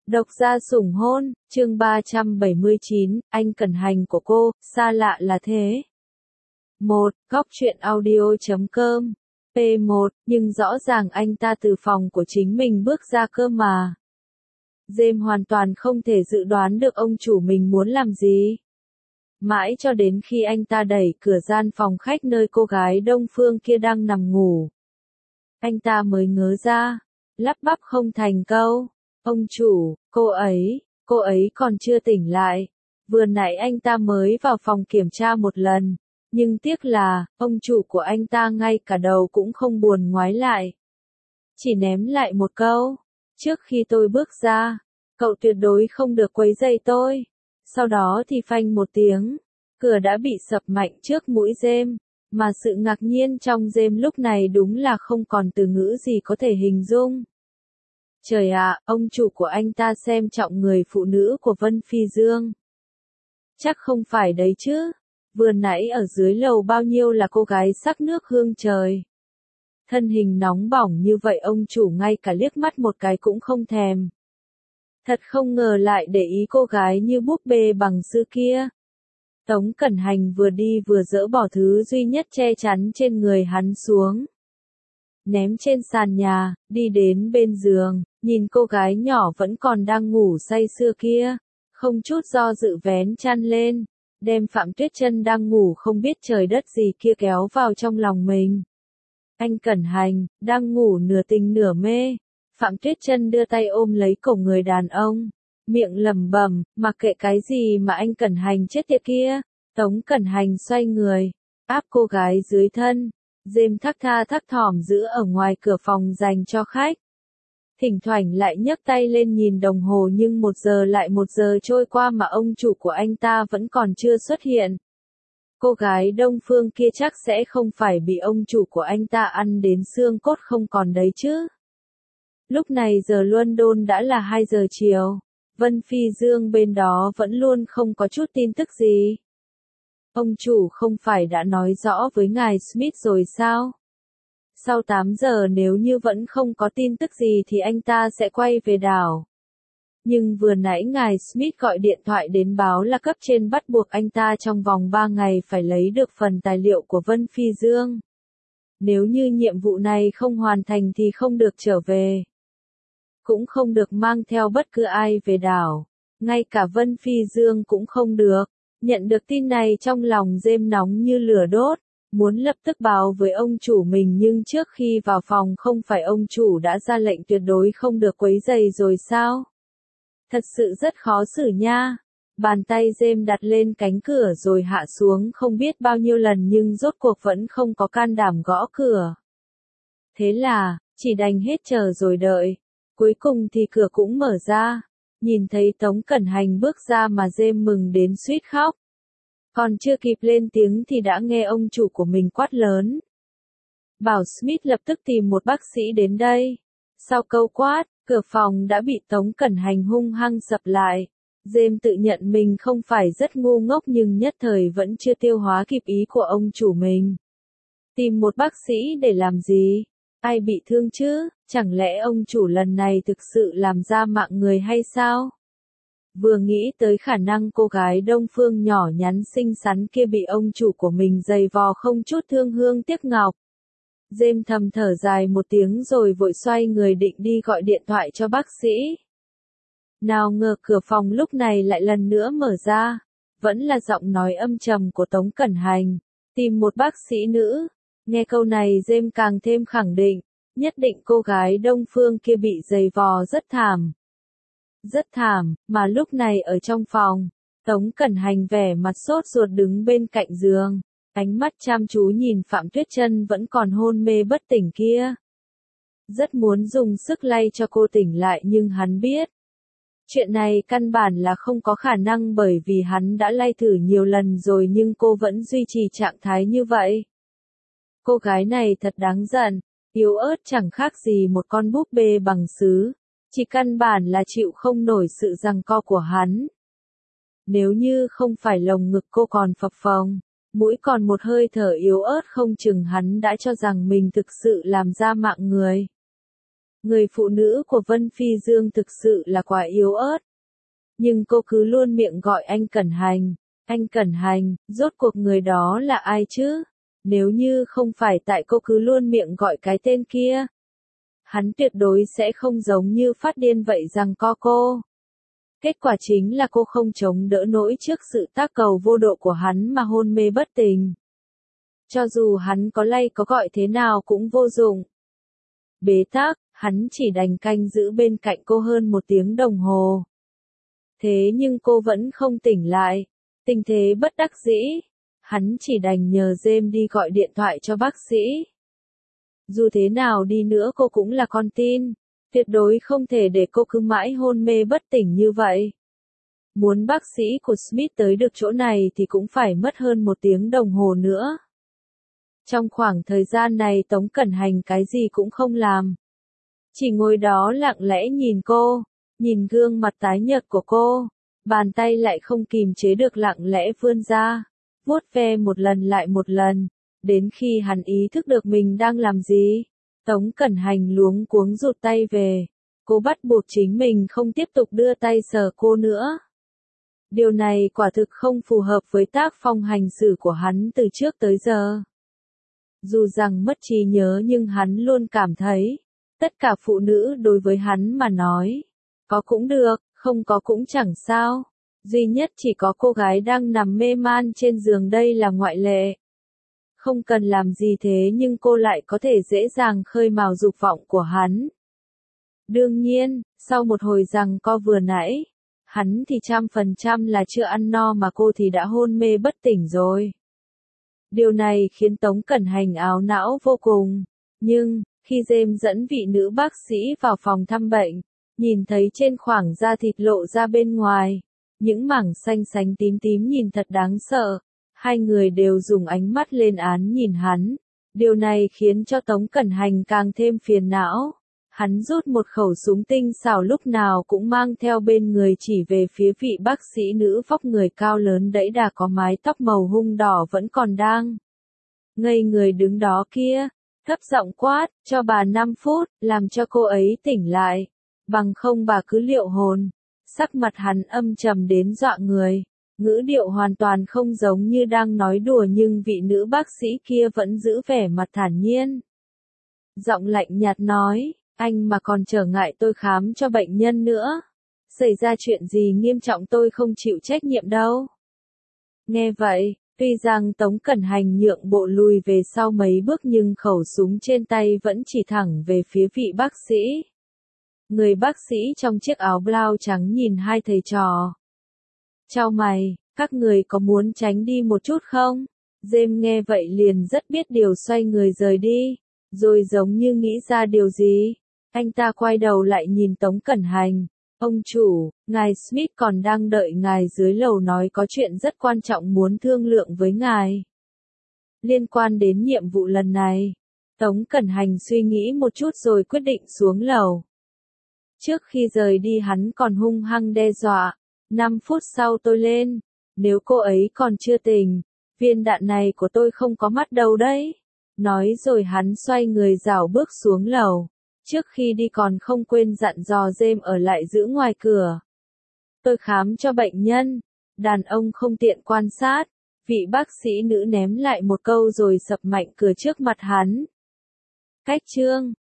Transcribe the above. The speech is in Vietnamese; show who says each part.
Speaker 1: Độc gia sủng hôn, chương 379, anh cần hành của cô, xa lạ là thế. 1. Góc truyện audio.com P1, nhưng rõ ràng anh ta từ phòng của chính mình bước ra cơ mà. James hoàn toàn không thể dự đoán được ông chủ mình muốn làm gì. Mãi cho đến khi anh ta đẩy cửa gian phòng khách nơi cô gái Đông Phương kia đang nằm ngủ. Anh ta mới ngớ ra, lắp bắp không thành câu. Ông chủ, cô ấy còn chưa tỉnh lại. Vừa nãy anh ta mới vào phòng kiểm tra một lần. Nhưng tiếc là, ông chủ của anh ta ngay cả đầu cũng không buồn ngoái lại. Chỉ ném lại một câu. Trước khi tôi bước ra, cậu tuyệt đối không được quấy rầy tôi. Sau đó thì phanh một tiếng. Cửa đã bị sập mạnh trước mũi James. Mà sự ngạc nhiên trong James lúc này đúng là không còn từ ngữ gì có thể hình dung. Trời ạ, ông chủ của anh ta xem trọng người phụ nữ của Vân Phi Dương. Chắc không phải đấy chứ. Vừa nãy ở dưới lầu bao nhiêu là cô gái sắc nước hương trời. Thân hình nóng bỏng như vậy ông chủ ngay cả liếc mắt một cái cũng không thèm. Thật không ngờ lại để ý cô gái như búp bê bằng sứ kia. Tống Cẩn Hành vừa đi vừa dỡ bỏ thứ duy nhất che chắn trên người hắn xuống. Ném trên sàn nhà, đi đến bên giường, nhìn cô gái nhỏ vẫn còn đang ngủ say sưa kia. Không chút do dự vén chăn lên, đem Phạm Tuyết Chân đang ngủ không biết trời đất gì kia kéo vào trong lòng mình. Anh Cẩn Hành, đang ngủ nửa tình nửa mê. Phạm Tuyết Chân đưa tay ôm lấy cổ người đàn ông. Miệng lẩm bẩm, mặc kệ cái gì mà anh Cẩn Hành chết tiệt kia. Tống Cẩn Hành xoay người, áp cô gái dưới thân. James thắc tha thắc thỏm giữ ở ngoài cửa phòng dành cho khách. Thỉnh thoảng lại nhấc tay lên nhìn đồng hồ nhưng 1 giờ trôi qua mà ông chủ của anh ta vẫn còn chưa xuất hiện. Cô gái Đông Phương kia chắc sẽ không phải bị ông chủ của anh ta ăn đến xương cốt không còn đấy chứ. Lúc này giờ London đã là 2 giờ chiều. Vân Phi Dương bên đó vẫn luôn không có chút tin tức gì. Ông chủ không phải đã nói rõ với ngài Smith rồi sao? Sau 8 giờ nếu như vẫn không có tin tức gì thì anh ta sẽ quay về đảo. Nhưng vừa nãy ngài Smith gọi điện thoại đến báo là cấp trên bắt buộc anh ta trong vòng 3 ngày phải lấy được phần tài liệu của Vân Phi Dương. Nếu như nhiệm vụ này không hoàn thành thì không được trở về. Cũng không được mang theo bất cứ ai về đảo. Ngay cả Vân Phi Dương cũng không được. Nhận được tin này trong lòng James nóng như lửa đốt, muốn lập tức báo với ông chủ mình nhưng trước khi vào phòng không phải ông chủ đã ra lệnh tuyệt đối không được quấy rầy rồi sao? Thật sự rất khó xử nha. Bàn tay James đặt lên cánh cửa rồi hạ xuống không biết bao nhiêu lần nhưng rốt cuộc vẫn không có can đảm gõ cửa. Thế là, chỉ đành hết chờ rồi đợi. Cuối cùng thì cửa cũng mở ra. Nhìn thấy Tống Cẩn Hành bước ra mà James mừng đến suýt khóc. Còn chưa kịp lên tiếng thì đã nghe ông chủ của mình quát lớn. Bảo Smith lập tức tìm một bác sĩ đến đây. Sau câu quát, cửa phòng đã bị Tống Cẩn Hành hung hăng sập lại. James tự nhận mình không phải rất ngu ngốc nhưng nhất thời vẫn chưa tiêu hóa kịp ý của ông chủ mình. Tìm một bác sĩ để làm gì? Ai bị thương chứ? Chẳng lẽ ông chủ lần này thực sự làm ra mạng người hay sao? Vừa nghĩ tới khả năng cô gái Đông Phương nhỏ nhắn xinh xắn kia bị ông chủ của mình giày vò không chút thương hương tiếc ngọc. James thầm thở dài một tiếng rồi vội xoay người định đi gọi điện thoại cho bác sĩ. Nào ngờ cửa phòng lúc này lại lần nữa mở ra. Vẫn là giọng nói âm trầm của Tống Cẩn Hành. Tìm một bác sĩ nữ. Nghe câu này James càng thêm khẳng định. Nhất định cô gái Đông Phương kia bị giày vò rất thảm. Rất thảm, mà lúc này ở trong phòng, Tống Cẩn Hành vẻ mặt sốt ruột đứng bên cạnh giường, ánh mắt chăm chú nhìn Phạm Tuyết Chân vẫn còn hôn mê bất tỉnh kia. Rất muốn dùng sức lay cho cô tỉnh lại nhưng hắn biết. Chuyện này căn bản là không có khả năng bởi vì hắn đã lay thử nhiều lần rồi nhưng cô vẫn duy trì trạng thái như vậy. Cô gái này thật đáng giận, yếu ớt chẳng khác gì một con búp bê bằng sứ. Chỉ căn bản là chịu không nổi sự giằng co của hắn. Nếu như không phải lồng ngực cô còn phập phồng, mũi còn một hơi thở yếu ớt không chừng hắn đã cho rằng mình thực sự làm ra mạng người. Người phụ nữ của Vân Phi Dương thực sự là quá yếu ớt. Nhưng cô cứ luôn miệng gọi anh Cẩn Hành. Anh Cẩn Hành, rốt cuộc người đó là ai chứ? Nếu như không phải tại cô cứ luôn miệng gọi cái tên kia, hắn tuyệt đối sẽ không giống như phát điên vậy rằng co cô. Kết quả chính là cô không chống đỡ nổi trước sự tác cầu vô độ của hắn mà hôn mê bất tỉnh. Cho dù hắn có lay có gọi thế nào cũng vô dụng. Bế tắc, hắn chỉ đành canh giữ bên cạnh cô hơn 1 tiếng đồng hồ. Thế nhưng cô vẫn không tỉnh lại. Tình thế bất đắc dĩ. Hắn chỉ đành nhờ James đi gọi điện thoại cho bác sĩ. Dù thế nào đi nữa cô cũng là con tin. Tuyệt đối không thể để cô cứ mãi hôn mê bất tỉnh như vậy. Muốn bác sĩ của Smith tới được chỗ này thì cũng phải mất hơn 1 tiếng đồng hồ nữa. Trong khoảng thời gian này Tống Cẩn Hành cái gì cũng không làm. Chỉ ngồi đó lặng lẽ nhìn cô, nhìn gương mặt tái nhợt của cô, bàn tay lại không kìm chế được lặng lẽ vươn ra, vuốt ve một lần lại một lần, đến khi hắn ý thức được mình đang làm gì. Tống Cẩn Hành luống cuống rụt tay về, cô bắt buộc chính mình không tiếp tục đưa tay sờ cô nữa. Điều này quả thực không phù hợp với tác phong hành xử của hắn từ trước tới giờ. Dù rằng mất trí nhớ nhưng hắn luôn cảm thấy, tất cả phụ nữ đối với hắn mà nói, có cũng được, không có cũng chẳng sao. Duy nhất chỉ có cô gái đang nằm mê man trên giường đây là ngoại lệ. Không cần làm gì thế nhưng cô lại có thể dễ dàng khơi mào dục vọng của hắn. Đương nhiên, sau một hồi giằng co vừa nãy, hắn thì 100% là chưa ăn no mà cô thì đã hôn mê bất tỉnh rồi. Điều này khiến Tống Cẩn Hành áo não vô cùng. Nhưng, khi James dẫn vị nữ bác sĩ vào phòng thăm bệnh, nhìn thấy trên khoảng da thịt lộ ra bên ngoài, những mảng xanh xanh tím tím nhìn thật đáng sợ, hai người đều dùng ánh mắt lên án nhìn hắn. Điều này khiến cho Tống Cẩn Hành càng thêm phiền não. Hắn rút một khẩu súng tinh xảo lúc nào cũng mang theo bên người chỉ về phía vị bác sĩ nữ vóc người cao lớn đẫy đà có mái tóc màu hung đỏ vẫn còn đang ngây người đứng đó kia, thấp giọng quát, cho bà 5 phút, làm cho cô ấy tỉnh lại, bằng không bà cứ liệu hồn. Sắc mặt hắn âm trầm đến dọa người, ngữ điệu hoàn toàn không giống như đang nói đùa nhưng vị nữ bác sĩ kia vẫn giữ vẻ mặt thản nhiên. Giọng lạnh nhạt nói, anh mà còn trở ngại tôi khám cho bệnh nhân nữa. Xảy ra chuyện gì nghiêm trọng tôi không chịu trách nhiệm đâu. Nghe vậy, tuy rằng Tống Cẩn Hành nhượng bộ lùi về sau mấy bước nhưng khẩu súng trên tay vẫn chỉ thẳng về phía vị bác sĩ. Người bác sĩ trong chiếc áo blau trắng nhìn hai thầy trò. Chau mày, các người có muốn tránh đi một chút không? James nghe vậy liền rất biết điều xoay người rời đi, rồi giống như nghĩ ra điều gì. Anh ta quay đầu lại nhìn Tống Cẩn Hành. Ông chủ, ngài Smith còn đang đợi ngài dưới lầu nói có chuyện rất quan trọng muốn thương lượng với ngài. Liên quan đến nhiệm vụ lần này, Tống Cẩn Hành suy nghĩ một chút rồi quyết định xuống lầu. Trước khi rời đi hắn còn hung hăng đe dọa, 5 phút sau tôi lên, nếu cô ấy còn chưa tỉnh, viên đạn này của tôi không có mắt đâu đấy. Nói rồi hắn xoay người rảo bước xuống lầu. Trước khi đi còn không quên dặn dò James ở lại giữ ngoài cửa. Tôi khám cho bệnh nhân, đàn ông không tiện quan sát, vị bác sĩ nữ ném lại một câu rồi sập mạnh cửa trước mặt hắn. Cách chương